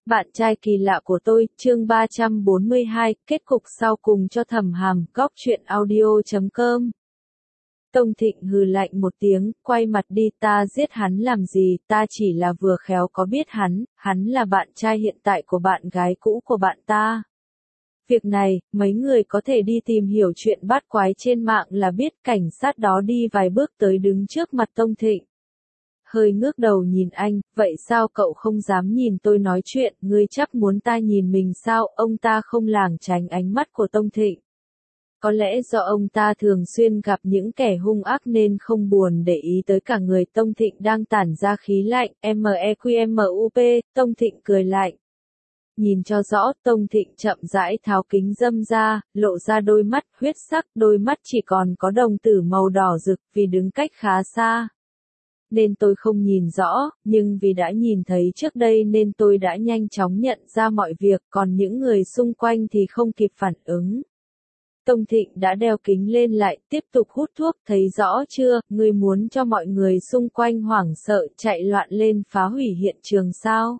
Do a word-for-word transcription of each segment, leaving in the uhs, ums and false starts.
Bạn trai kỳ lạ của tôi, chương ba trăm bốn mươi hai, kết cục sau cùng cho Thẩm Hàm, góc truyện audio chấm com. Tông Thịnh hừ lạnh một tiếng, quay mặt đi, ta giết hắn làm gì, ta chỉ là vừa khéo có biết hắn, hắn là bạn trai hiện tại của bạn gái cũ của bạn ta. Việc này, mấy người có thể đi tìm hiểu chuyện bát quái trên mạng là biết. Cảnh sát đó đi vài bước tới đứng trước mặt Tông Thịnh. Hơi ngước đầu nhìn anh, vậy sao cậu không dám nhìn tôi nói chuyện, ngươi chắc muốn ta nhìn mình sao, ông ta không lảng tránh ánh mắt của Tông Thịnh. Có lẽ do ông ta thường xuyên gặp những kẻ hung ác nên không buồn để ý tới cả người Tông Thịnh đang tản ra khí lạnh, meqmup, Tông Thịnh cười lạnh. Nhìn cho rõ, Tông Thịnh chậm rãi tháo kính dâm ra, lộ ra đôi mắt huyết sắc, đôi mắt chỉ còn có đồng tử màu đỏ rực vì đứng cách khá xa. Nên tôi không nhìn rõ, nhưng vì đã nhìn thấy trước đây nên tôi đã nhanh chóng nhận ra mọi việc, còn những người xung quanh thì không kịp phản ứng. Tông Thịnh đã đeo kính lên lại, tiếp tục hút thuốc, thấy rõ chưa, ngươi muốn cho mọi người xung quanh hoảng sợ, chạy loạn lên phá hủy hiện trường sao?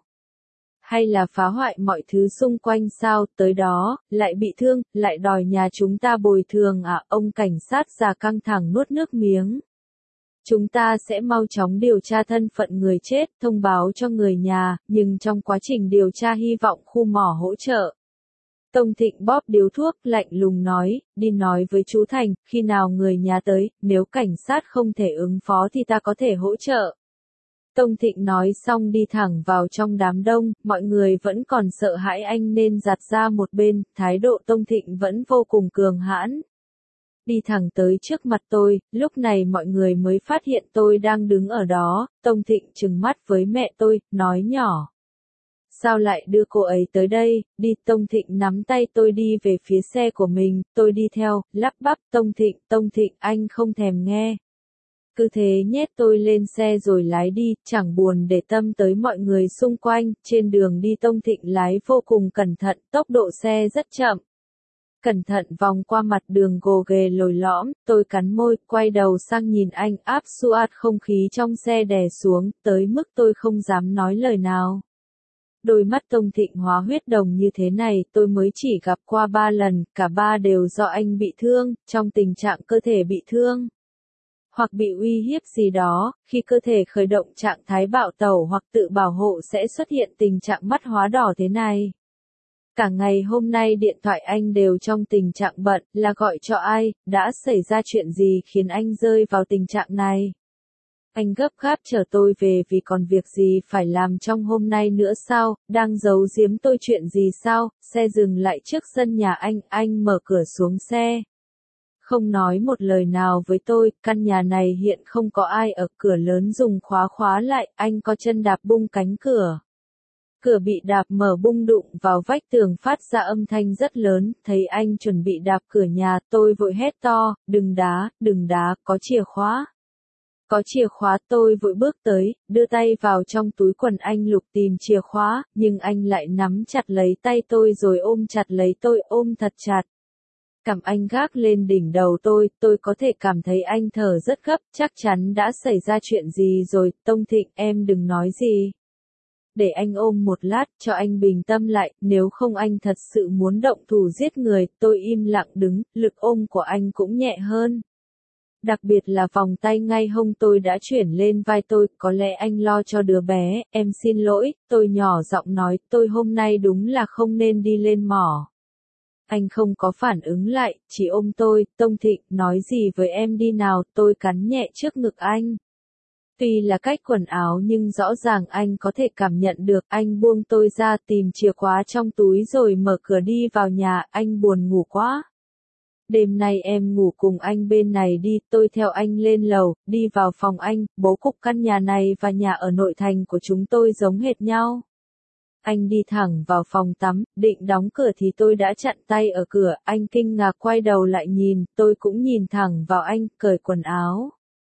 Hay là phá hoại mọi thứ xung quanh sao, tới đó, lại bị thương, lại đòi nhà chúng ta bồi thường à, ông cảnh sát già căng thẳng nuốt nước miếng. Chúng ta sẽ mau chóng điều tra thân phận người chết, thông báo cho người nhà, nhưng trong quá trình điều tra hy vọng khu mỏ hỗ trợ. Tông Thịnh bóp điếu thuốc, lạnh lùng nói, đi nói với chú Thành, khi nào người nhà tới, nếu cảnh sát không thể ứng phó thì ta có thể hỗ trợ. Tông Thịnh nói xong đi thẳng vào trong đám đông, mọi người vẫn còn sợ hãi anh nên giạt ra một bên, thái độ Tông Thịnh vẫn vô cùng cường hãn. Đi thẳng tới trước mặt tôi, lúc này mọi người mới phát hiện tôi đang đứng ở đó, Tông Thịnh trừng mắt với mẹ tôi, nói nhỏ. Sao lại đưa cô ấy tới đây, đi, Tông Thịnh nắm tay tôi đi về phía xe của mình, tôi đi theo, lắp bắp, Tông Thịnh, Tông Thịnh, anh không thèm nghe. Cứ thế nhét tôi lên xe rồi lái đi, chẳng buồn để tâm tới mọi người xung quanh, trên đường đi Tông Thịnh lái vô cùng cẩn thận, tốc độ xe rất chậm. Cẩn thận vòng qua mặt đường gồ ghề lồi lõm, tôi cắn môi, quay đầu sang nhìn anh, áp suat không khí trong xe đè xuống, tới mức tôi không dám nói lời nào. Đôi mắt Tông Thịnh hóa huyết đồng như thế này tôi mới chỉ gặp qua ba lần, cả ba đều do anh bị thương, trong tình trạng cơ thể bị thương. Hoặc bị uy hiếp gì đó, khi cơ thể khởi động trạng thái bạo tẩu hoặc tự bảo hộ sẽ xuất hiện tình trạng mắt hóa đỏ thế này. Cả ngày hôm nay điện thoại anh đều trong tình trạng bận, là gọi cho ai, đã xảy ra chuyện gì khiến anh rơi vào tình trạng này. Anh gấp gáp chờ tôi về vì còn việc gì phải làm trong hôm nay nữa sao, đang giấu giếm tôi chuyện gì sao, xe dừng lại trước sân nhà anh, anh mở cửa xuống xe. Không nói một lời nào với tôi, căn nhà này hiện không có ai ở, cửa lớn dùng khóa khóa lại, anh có chân đạp bung cánh cửa. Cửa bị đạp mở bung đụng vào vách tường phát ra âm thanh rất lớn, thấy anh chuẩn bị đạp cửa nhà, tôi vội hét to, đừng đá, đừng đá, có chìa khóa. Có chìa khóa, tôi vội bước tới, đưa tay vào trong túi quần anh lục tìm chìa khóa, nhưng anh lại nắm chặt lấy tay tôi rồi ôm chặt lấy tôi, ôm thật chặt. Cảm anh gác lên đỉnh đầu tôi, tôi có thể cảm thấy anh thở rất gấp, chắc chắn đã xảy ra chuyện gì rồi, Tông Thịnh, em đừng nói gì. Để anh ôm một lát, cho anh bình tâm lại, nếu không anh thật sự muốn động thủ giết người, tôi im lặng đứng, lực ôm của anh cũng nhẹ hơn. Đặc biệt là vòng tay ngay hông tôi đã chuyển lên vai tôi, có lẽ anh lo cho đứa bé, em xin lỗi, tôi nhỏ giọng nói, tôi hôm nay đúng là không nên đi lên mỏ. Anh không có phản ứng lại, chỉ ôm tôi, Tông Thịnh, nói gì với em đi nào, tôi cắn nhẹ trước ngực anh. Tuy là cách quần áo nhưng rõ ràng anh có thể cảm nhận được, anh buông tôi ra tìm chìa khóa trong túi rồi mở cửa đi vào nhà, anh buồn ngủ quá. Đêm nay em ngủ cùng anh bên này đi, tôi theo anh lên lầu, đi vào phòng anh, bố cục căn nhà này và nhà ở nội thành của chúng tôi giống hệt nhau. Anh đi thẳng vào phòng tắm, định đóng cửa thì tôi đã chặn tay ở cửa, anh kinh ngạc quay đầu lại nhìn, tôi cũng nhìn thẳng vào anh, cởi quần áo.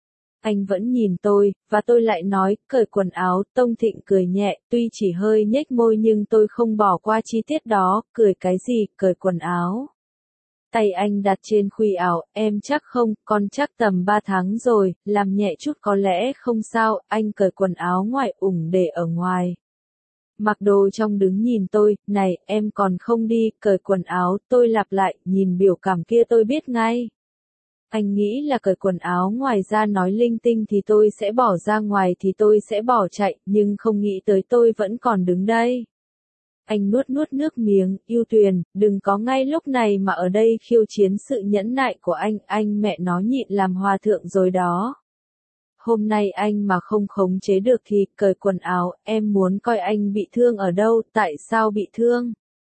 Anh vẫn nhìn tôi, và tôi lại nói, cởi quần áo, Tông Thịnh cười nhẹ, tuy chỉ hơi nhếch môi nhưng tôi không bỏ qua chi tiết đó, cười cái gì, cởi quần áo. Tay anh đặt trên khuy áo, em chắc không, con chắc tầm ba tháng rồi, làm nhẹ chút có lẽ không sao, anh cởi quần áo ngoài ủng để ở ngoài. Mặc đồ trong đứng nhìn tôi, này, em còn không đi, cởi quần áo, tôi lặp lại, nhìn biểu cảm kia tôi biết ngay. Anh nghĩ là cởi quần áo ngoài ra nói linh tinh thì tôi sẽ bỏ ra ngoài thì tôi sẽ bỏ chạy, nhưng không nghĩ tới tôi vẫn còn đứng đây. Anh nuốt nuốt nước miếng, Yêu Tuyền, đừng có ngay lúc này mà ở đây khiêu chiến sự nhẫn nại của anh, anh mẹ nó nhịn làm hòa thượng rồi đó. Hôm nay anh mà không khống chế được thì cởi quần áo, em muốn coi anh bị thương ở đâu, tại sao bị thương?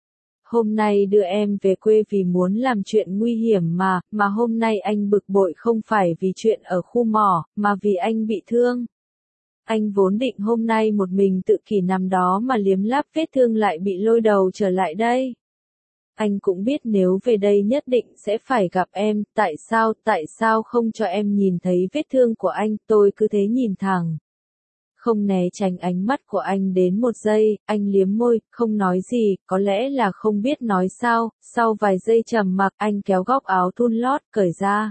Hôm nay đưa em về quê vì muốn làm chuyện nguy hiểm mà, mà hôm nay anh bực bội không phải vì chuyện ở khu mỏ, mà vì anh bị thương. Anh vốn định hôm nay một mình tự kỷ nằm đó mà liếm láp vết thương lại bị lôi đầu trở lại đây. Anh cũng biết nếu về đây nhất định sẽ phải gặp em, tại sao, tại sao không cho em nhìn thấy vết thương của anh, tôi cứ thế nhìn thẳng. Không né tránh ánh mắt của anh đến một giây, anh liếm môi, không nói gì, có lẽ là không biết nói sao, sau vài giây trầm mặc anh kéo góc áo thun lót, cởi ra.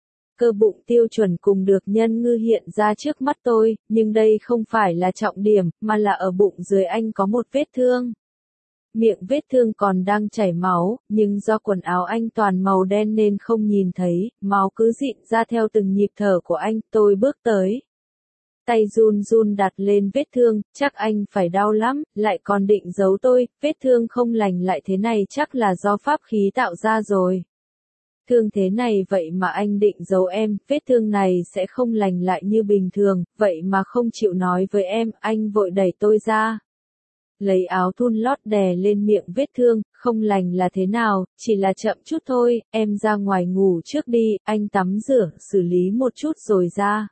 Cơ bụng tiêu chuẩn cùng được nhân ngư hiện ra trước mắt tôi, nhưng đây không phải là trọng điểm, mà là ở bụng dưới anh có một vết thương. Miệng vết thương còn đang chảy máu, nhưng do quần áo anh toàn màu đen nên không nhìn thấy, máu cứ dịn ra theo từng nhịp thở của anh, tôi bước tới. Tay run run đặt lên vết thương, chắc anh phải đau lắm, lại còn định giấu tôi, vết thương không lành lại thế này chắc là do pháp khí tạo ra rồi. Thương thế này vậy mà anh định giấu em, vết thương này sẽ không lành lại như bình thường, vậy mà không chịu nói với em, anh vội đẩy tôi ra. Lấy áo thun lót đè lên miệng vết thương, không lành là thế nào, chỉ là chậm chút thôi, em ra ngoài ngủ trước đi, anh tắm rửa, xử lý một chút rồi ra.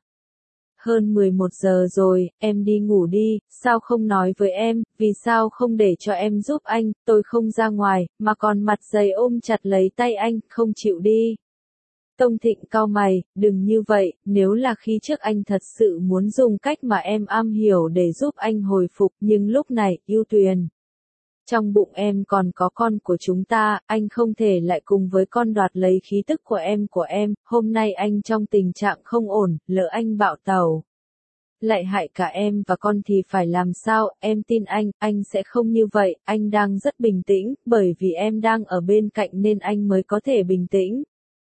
Hơn mười một giờ rồi, em đi ngủ đi, sao không nói với em, vì sao không để cho em giúp anh, tôi không ra ngoài, mà còn mặt dày ôm chặt lấy tay anh, không chịu đi. Tông Thịnh cau mày, đừng như vậy, nếu là khi trước anh thật sự muốn dùng cách mà em am hiểu để giúp anh hồi phục, nhưng lúc này, Yêu Tuyền. Trong bụng em còn có con của chúng ta, anh không thể lại cùng với con đoạt lấy khí tức của em của em, hôm nay anh trong tình trạng không ổn, lỡ anh bạo tẩu. Lại hại cả em và con thì phải làm sao, em tin anh, anh sẽ không như vậy, anh đang rất bình tĩnh, bởi vì em đang ở bên cạnh nên anh mới có thể bình tĩnh.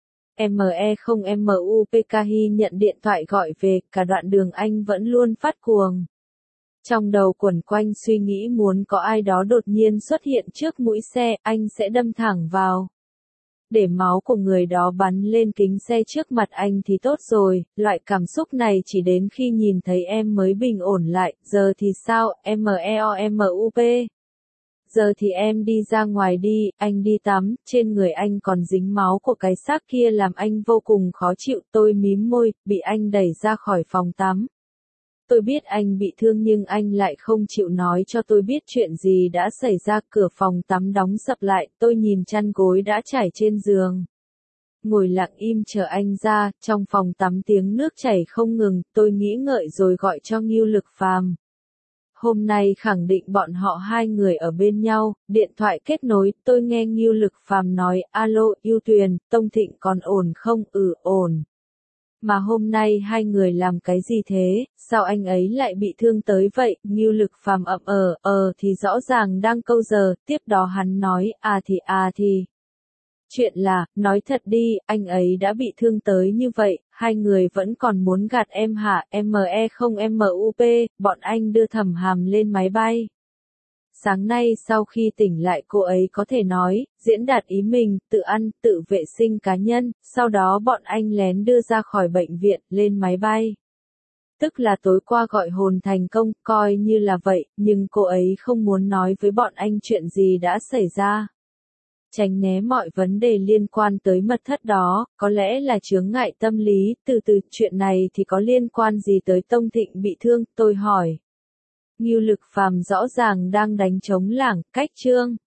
em e không em u pê ca Hy nhận điện thoại gọi về, cả đoạn đường anh vẫn luôn phát cuồng. Trong đầu quẩn quanh suy nghĩ muốn có ai đó đột nhiên xuất hiện trước mũi xe, anh sẽ đâm thẳng vào. Để máu của người đó bắn lên kính xe trước mặt anh thì tốt rồi, loại cảm xúc này chỉ đến khi nhìn thấy em mới bình ổn lại, giờ thì sao, em e o em u pê. Giờ thì em đi ra ngoài đi, anh đi tắm, trên người anh còn dính máu của cái xác kia làm anh vô cùng khó chịu, tôi mím môi, bị anh đẩy ra khỏi phòng tắm. Tôi biết anh bị thương nhưng anh lại không chịu nói cho tôi biết chuyện gì đã xảy ra, cửa phòng tắm đóng sập lại, tôi nhìn chăn gối đã trải trên giường. Ngồi lặng im chờ anh ra, trong phòng tắm tiếng nước chảy không ngừng, tôi nghĩ ngợi rồi gọi cho Ngưu Lực Phàm. Hôm nay khẳng định bọn họ hai người ở bên nhau, điện thoại kết nối, tôi nghe Ngưu Lực Phàm nói, alo, Yêu Tuyền, Tông Thịnh còn ổn không, ừ, ổn. Mà hôm nay hai người làm cái gì thế, sao anh ấy lại bị thương tới vậy, Ngưu Lực Phàm ậm ờ, ờ thì rõ ràng đang câu giờ, tiếp đó hắn nói, à thì à thì. Chuyện là, nói thật đi, anh ấy đã bị thương tới như vậy, hai người vẫn còn muốn gạt em hả, em e không em u pê, bọn anh đưa Thẩm Hàm lên máy bay. Sáng nay sau khi tỉnh lại cô ấy có thể nói, diễn đạt ý mình, tự ăn, tự vệ sinh cá nhân, sau đó bọn anh lén đưa ra khỏi bệnh viện, lên máy bay. Tức là tối qua gọi hồn thành công, coi như là vậy, nhưng cô ấy không muốn nói với bọn anh chuyện gì đã xảy ra. Tránh né mọi vấn đề liên quan tới mật thất đó, có lẽ là chướng ngại tâm lý, từ từ, chuyện này thì có liên quan gì tới Tông Thịnh bị thương, tôi hỏi. Ngưu Lực Phàm rõ ràng đang đánh trống lảng, cách chương.